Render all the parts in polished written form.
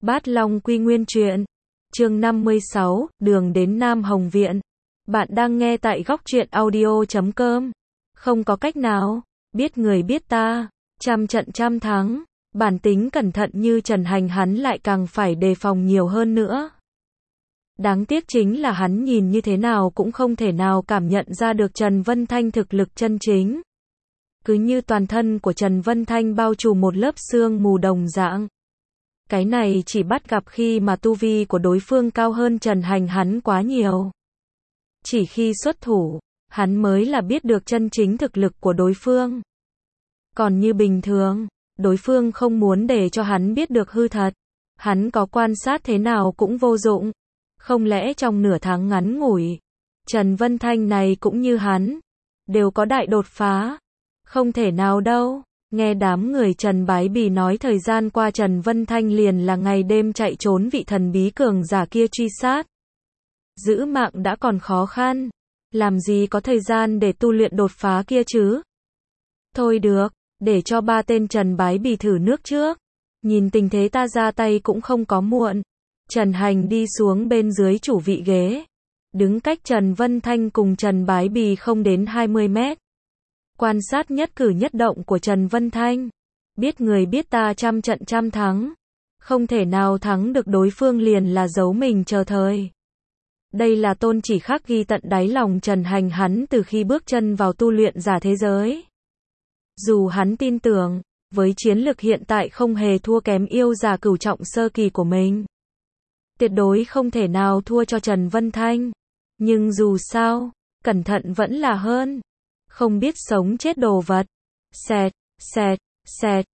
Bát Long Quy Nguyên truyện, chương 56, đường đến Nam Hồng Viện. Bạn đang nghe tại góc truyện audio.com. Không có cách nào, biết người biết ta, trăm trận trăm thắng, bản tính cẩn thận như Trần Hành hắn lại càng phải đề phòng nhiều hơn nữa. Đáng tiếc chính là hắn nhìn như thế nào cũng không thể nào cảm nhận ra được Trần Vân Thanh thực lực chân chính. Cứ như toàn thân của Trần Vân Thanh bao trùm một lớp sương mù đồng dạng. Cái này chỉ bắt gặp khi mà tu vi của đối phương cao hơn Trần Hành hắn quá nhiều. Chỉ khi xuất thủ, hắn mới là biết được chân chính thực lực của đối phương. Còn như bình thường, đối phương không muốn để cho hắn biết được hư thật. Hắn có quan sát thế nào cũng vô dụng. Không lẽ trong nửa tháng ngắn ngủi, Trần Vân Thanh này cũng như hắn, đều có đại đột phá? Không thể nào đâu. Nghe đám người Trần Bái Bì nói thời gian qua Trần Vân Thanh liền là ngày đêm chạy trốn vị thần bí cường giả kia truy sát. Giữ mạng đã còn khó khăn, làm gì có thời gian để tu luyện đột phá kia chứ? Thôi được, để cho ba tên Trần Bái Bì thử nước trước. Nhìn tình thế ta ra tay cũng không có muộn. Trần Hành đi xuống bên dưới chủ vị ghế, đứng cách Trần Vân Thanh cùng Trần Bái Bì không đến 20 mét. Quan sát nhất cử nhất động của Trần Vân Thanh. Biết người biết ta trăm trận trăm thắng. Không thể nào thắng được đối phương liền là giấu mình chờ thời. Đây là tôn chỉ khắc ghi tận đáy lòng Trần Hành hắn từ khi bước chân vào tu luyện giả thế giới. Dù hắn tin tưởng, với chiến lực hiện tại không hề thua kém yêu giả cửu trọng sơ kỳ của mình. Tuyệt đối không thể nào thua cho Trần Vân Thanh. Nhưng dù sao, cẩn thận vẫn là hơn. Không biết sống chết đồ vật. Xẹt, xẹt, xẹt,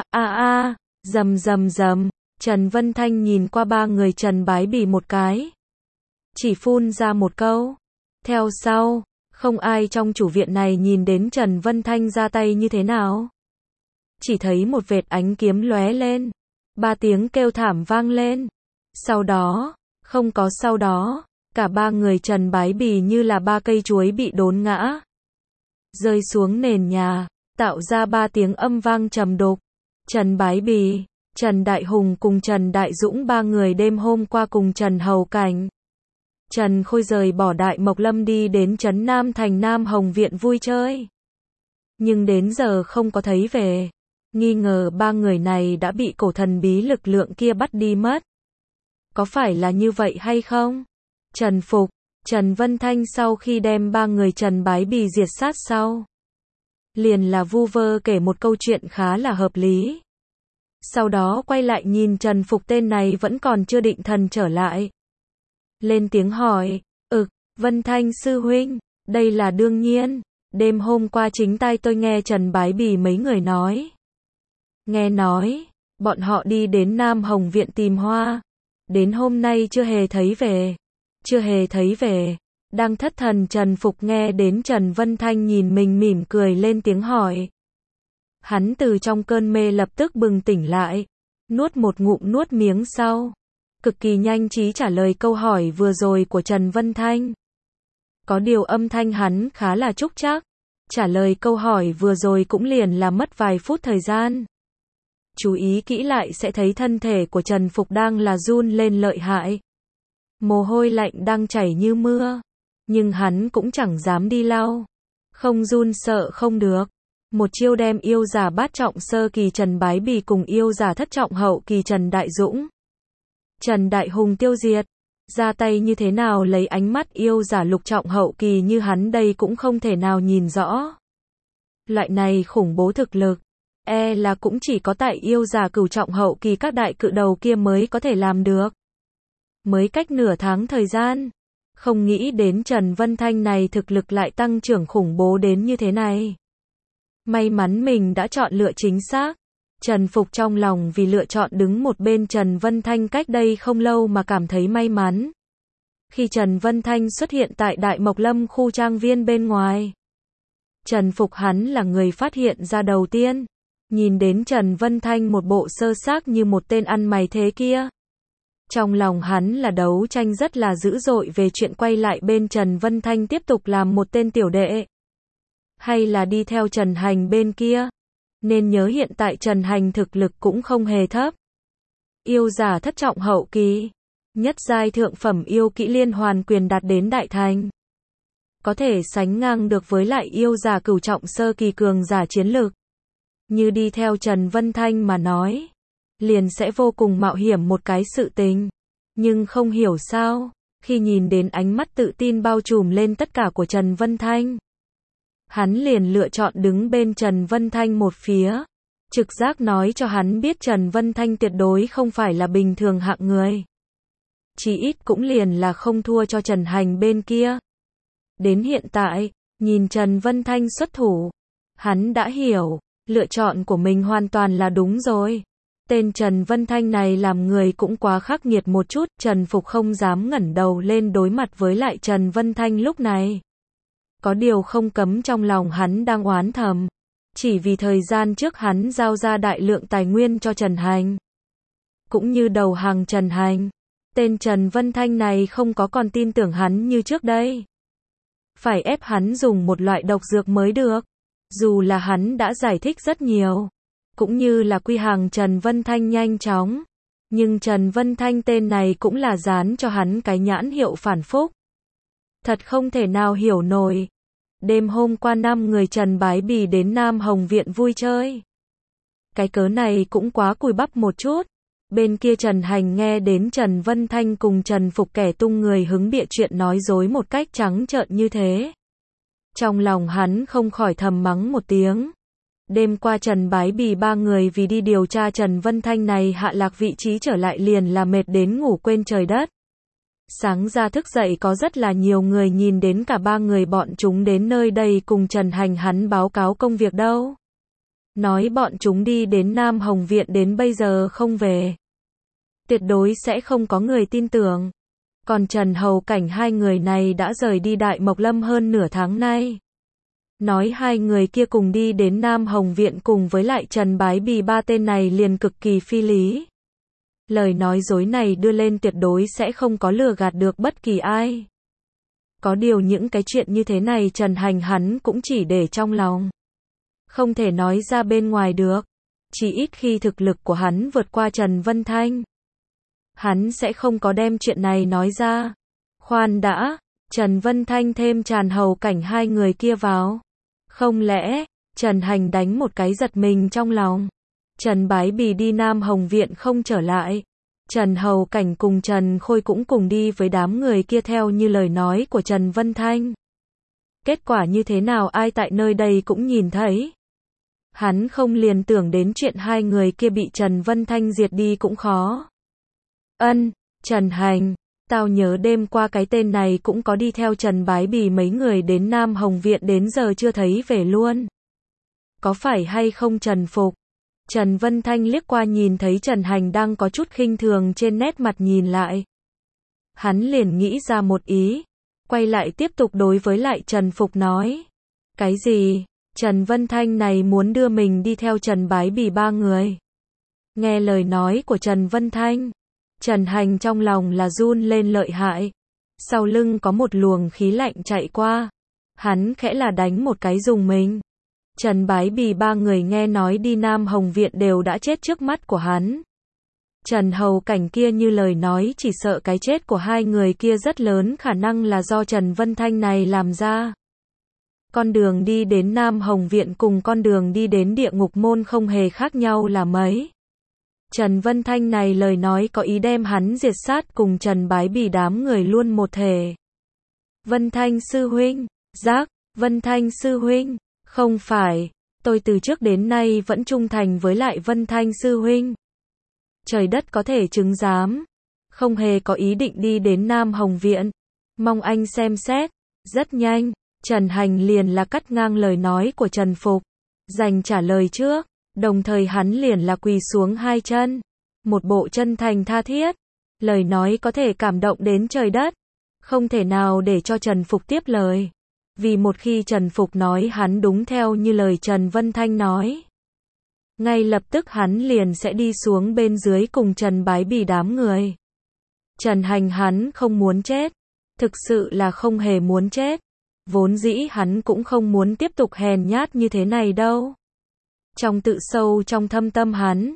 rầm rầm rầm. Trần Vân Thanh nhìn qua ba người Trần Bái Bì một cái. Chỉ phun ra một câu. Theo sau, không ai trong chủ viện này nhìn đến Trần Vân Thanh ra tay như thế nào. Chỉ thấy một vệt ánh kiếm lóe lên. Ba tiếng kêu thảm vang lên. Sau đó, không có sau đó, cả ba người Trần Bái Bì như là ba cây chuối bị đốn ngã. Rơi xuống nền nhà, tạo ra ba tiếng âm vang trầm đục. Trần Bái Bì, Trần Đại Hùng cùng Trần Đại Dũng ba người đêm hôm qua cùng Trần Hầu Cảnh, Trần Khôi rời bỏ Đại Mộc Lâm đi đến Trấn Nam thành Nam Hồng Viện vui chơi. Nhưng đến giờ không có thấy về. Nghi ngờ ba người này đã bị cổ thần bí lực lượng kia bắt đi mất. Có phải là như vậy hay không? Trần Phục, Trần Vân Thanh sau khi đem ba người Trần Bái Bì diệt sát sau, liền là vu vơ kể một câu chuyện khá là hợp lý. Sau đó quay lại nhìn Trần Phục tên này vẫn còn chưa định thần trở lại. Lên tiếng hỏi, Vân Thanh sư huynh, đây là đương nhiên, đêm hôm qua chính tai tôi nghe Trần Bái Bì mấy người nói. Nghe nói, bọn họ đi đến Nam Hồng Viện tìm hoa, đến hôm nay chưa hề thấy về. Chưa hề thấy về. Đang thất thần Trần Phục nghe đến Trần Vân Thanh nhìn mình mỉm cười lên tiếng hỏi. Hắn từ trong cơn mê lập tức bừng tỉnh lại. Nuốt một ngụm nuốt miếng sau. Cực kỳ nhanh trí trả lời câu hỏi vừa rồi của Trần Vân Thanh. Có điều âm thanh hắn khá là trúc trác. Trả lời câu hỏi vừa rồi cũng liền là mất vài phút thời gian. Chú ý kỹ lại sẽ thấy thân thể của Trần Phục đang là run lên lợi hại. Mồ hôi lạnh đang chảy như mưa. Nhưng hắn cũng chẳng dám đi lau. Không run sợ không được. Một chiêu đem yêu giả bát trọng sơ kỳ Trần Bái Bì cùng yêu giả thất trọng hậu kỳ Trần Đại Dũng, Trần Đại Hùng tiêu diệt. Ra tay như thế nào lấy ánh mắt yêu giả lục trọng hậu kỳ như hắn đây cũng không thể nào nhìn rõ. Loại này khủng bố thực lực. Là cũng chỉ có tại yêu giả cửu trọng hậu kỳ các đại cự đầu kia mới có thể làm được. Mới cách nửa tháng thời gian. Không nghĩ đến Trần Vân Thanh này thực lực lại tăng trưởng khủng bố đến như thế này. May mắn mình đã chọn lựa chính xác. Trần Phục trong lòng vì lựa chọn đứng một bên Trần Vân Thanh cách đây không lâu mà cảm thấy may mắn. Khi Trần Vân Thanh xuất hiện tại Đại Mộc Lâm khu trang viên bên ngoài, Trần Phục hắn là người phát hiện ra đầu tiên. Nhìn đến Trần Vân Thanh một bộ sơ xác như một tên ăn mày thế kia. Trong lòng hắn là đấu tranh rất là dữ dội về chuyện quay lại bên Trần Vân Thanh tiếp tục làm một tên tiểu đệ. Hay là đi theo Trần Hành bên kia. Nên nhớ hiện tại Trần Hành thực lực cũng không hề thấp. Yêu giả thất trọng hậu kỳ. Nhất giai thượng phẩm yêu kỹ liên hoàn quyền đạt đến đại thành. Có thể sánh ngang được với lại yêu giả cửu trọng sơ kỳ cường giả chiến lực. Như đi theo Trần Vân Thanh mà nói, liền sẽ vô cùng mạo hiểm một cái sự tình. Nhưng không hiểu sao, khi nhìn đến ánh mắt tự tin bao trùm lên tất cả của Trần Vân Thanh, hắn liền lựa chọn đứng bên Trần Vân Thanh một phía. Trực giác nói cho hắn biết Trần Vân Thanh tuyệt đối không phải là bình thường hạng người. Chỉ ít cũng liền là không thua cho Trần Hành bên kia. Đến hiện tại, nhìn Trần Vân Thanh xuất thủ, hắn đã hiểu, lựa chọn của mình hoàn toàn là đúng rồi. Tên Trần Vân Thanh này làm người cũng quá khắc nghiệt một chút, Trần Phục không dám ngẩng đầu lên đối mặt với lại Trần Vân Thanh lúc này. Có điều không cấm trong lòng hắn đang oán thầm. Chỉ vì thời gian trước hắn giao ra đại lượng tài nguyên cho Trần Hành. Cũng như đầu hàng Trần Hành. Tên Trần Vân Thanh này không có còn tin tưởng hắn như trước đây. Phải ép hắn dùng một loại độc dược mới được. Dù là hắn đã giải thích rất nhiều. Cũng như là quy hàng Trần Vân Thanh nhanh chóng. Nhưng Trần Vân Thanh tên này cũng là dán cho hắn cái nhãn hiệu phản phúc. Thật không thể nào hiểu nổi. Đêm hôm qua 5 người Trần Bái Bì đến Nam Hồng Viện vui chơi. Cái cớ này cũng quá cùi bắp một chút. Bên kia Trần Hành nghe đến Trần Vân Thanh cùng Trần Phục kẻ tung người hứng bịa chuyện nói dối một cách trắng trợn như thế. Trong lòng hắn không khỏi thầm mắng một tiếng. Đêm qua Trần Bái Bì 3 người vì đi điều tra Trần Vân Thanh này hạ lạc vị trí trở lại liền là mệt đến ngủ quên trời đất. Sáng ra thức dậy có rất là nhiều người nhìn đến cả 3 người bọn chúng đến nơi đây cùng Trần Hành hắn báo cáo công việc đâu. Nói bọn chúng đi đến Nam Hồng Viện đến bây giờ không về. Tuyệt đối sẽ không có người tin tưởng. Còn Trần Hầu Cảnh 2 người này đã rời đi Đại Mộc Lâm hơn nửa tháng nay. Nói 2 người kia cùng đi đến Nam Hồng Viện cùng với lại Trần Bái Bì 3 tên này liền cực kỳ phi lý. Lời nói dối này đưa lên tuyệt đối sẽ không có lừa gạt được bất kỳ ai. Có điều những cái chuyện như thế này Trần Hành hắn cũng chỉ để trong lòng. Không thể nói ra bên ngoài được. Chỉ ít khi thực lực của hắn vượt qua Trần Vân Thanh, hắn sẽ không có đem chuyện này nói ra. Khoan đã, Trần Vân Thanh thêm Tràn Hầu Cảnh 2 người kia vào. Không lẽ, Trần Hành đánh một cái giật mình trong lòng. Trần Bái Bì đi Nam Hồng Viện không trở lại. Trần Hầu Cảnh cùng Trần Khôi cũng cùng đi với đám người kia theo như lời nói của Trần Vân Thanh. Kết quả như thế nào ai tại nơi đây cũng nhìn thấy. Hắn không liền tưởng đến chuyện 2 người kia bị Trần Vân Thanh diệt đi cũng khó. Trần Hành, tao nhớ đêm qua cái tên này cũng có đi theo Trần Bái Bì mấy người đến Nam Hồng Viện đến giờ chưa thấy về luôn. Có phải hay không Trần Phục? Trần Vân Thanh liếc qua nhìn thấy Trần Hành đang có chút khinh thường trên nét mặt nhìn lại. Hắn liền nghĩ ra một ý. Quay lại tiếp tục đối với lại Trần Phục nói. Cái gì? Trần Vân Thanh này muốn đưa mình đi theo Trần Bái Bì 3 người. Nghe lời nói của Trần Vân Thanh, Trần Hành trong lòng là run lên lợi hại. Sau lưng có một luồng khí lạnh chạy qua. Hắn khẽ là đánh một cái dùng mình. Trần Bái Bì 3 người nghe nói đi Nam Hồng Viện đều đã chết trước mắt của hắn. Trần Hầu Cảnh kia như lời nói chỉ sợ cái chết của 2 người kia rất lớn khả năng là do Trần Vân Thanh này làm ra. Con đường đi đến Nam Hồng Viện cùng con đường đi đến địa ngục môn không hề khác nhau là mấy. Trần Vân Thanh này lời nói có ý đem hắn diệt sát cùng Trần Bái Bì đám người luôn một thể. Vân Thanh sư huynh, Vân Thanh sư huynh, không phải, tôi từ trước đến nay vẫn trung thành với lại Vân Thanh sư huynh. Trời đất có thể chứng giám, không hề có ý định đi đến Nam Hồng Viện, mong anh xem xét. Rất nhanh, Trần Hành liền là cắt ngang lời nói của Trần Phục, dành trả lời trước, đồng thời hắn liền là quỳ xuống 2 chân, một bộ chân thành tha thiết, lời nói có thể cảm động đến trời đất, không thể nào để cho Trần Phục tiếp lời. Vì một khi Trần Phục nói hắn đúng theo như lời Trần Vân Thanh nói, ngay lập tức hắn liền sẽ đi xuống bên dưới cùng Trần Bái Bì đám người. Trần Hành hắn không muốn chết, thực sự là không hề muốn chết. Vốn dĩ hắn cũng không muốn tiếp tục hèn nhát như thế này đâu. Trong tự sâu trong thâm tâm hắn,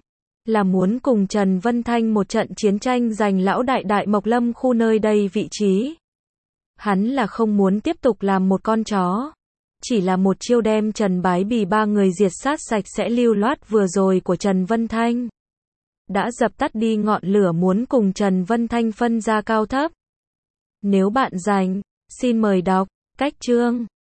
là muốn cùng Trần Vân Thanh một trận chiến tranh giành lão đại Đại Mộc Lâm khu nơi đây vị trí. Hắn là không muốn tiếp tục làm một con chó. Chỉ là một chiêu đem Trần Bái Bì ba người diệt sát sạch sẽ lưu loát vừa rồi của Trần Vân Thanh. Đã dập tắt đi ngọn lửa muốn cùng Trần Vân Thanh phân ra cao thấp. Nếu bạn rảnh, xin mời đọc cách chương.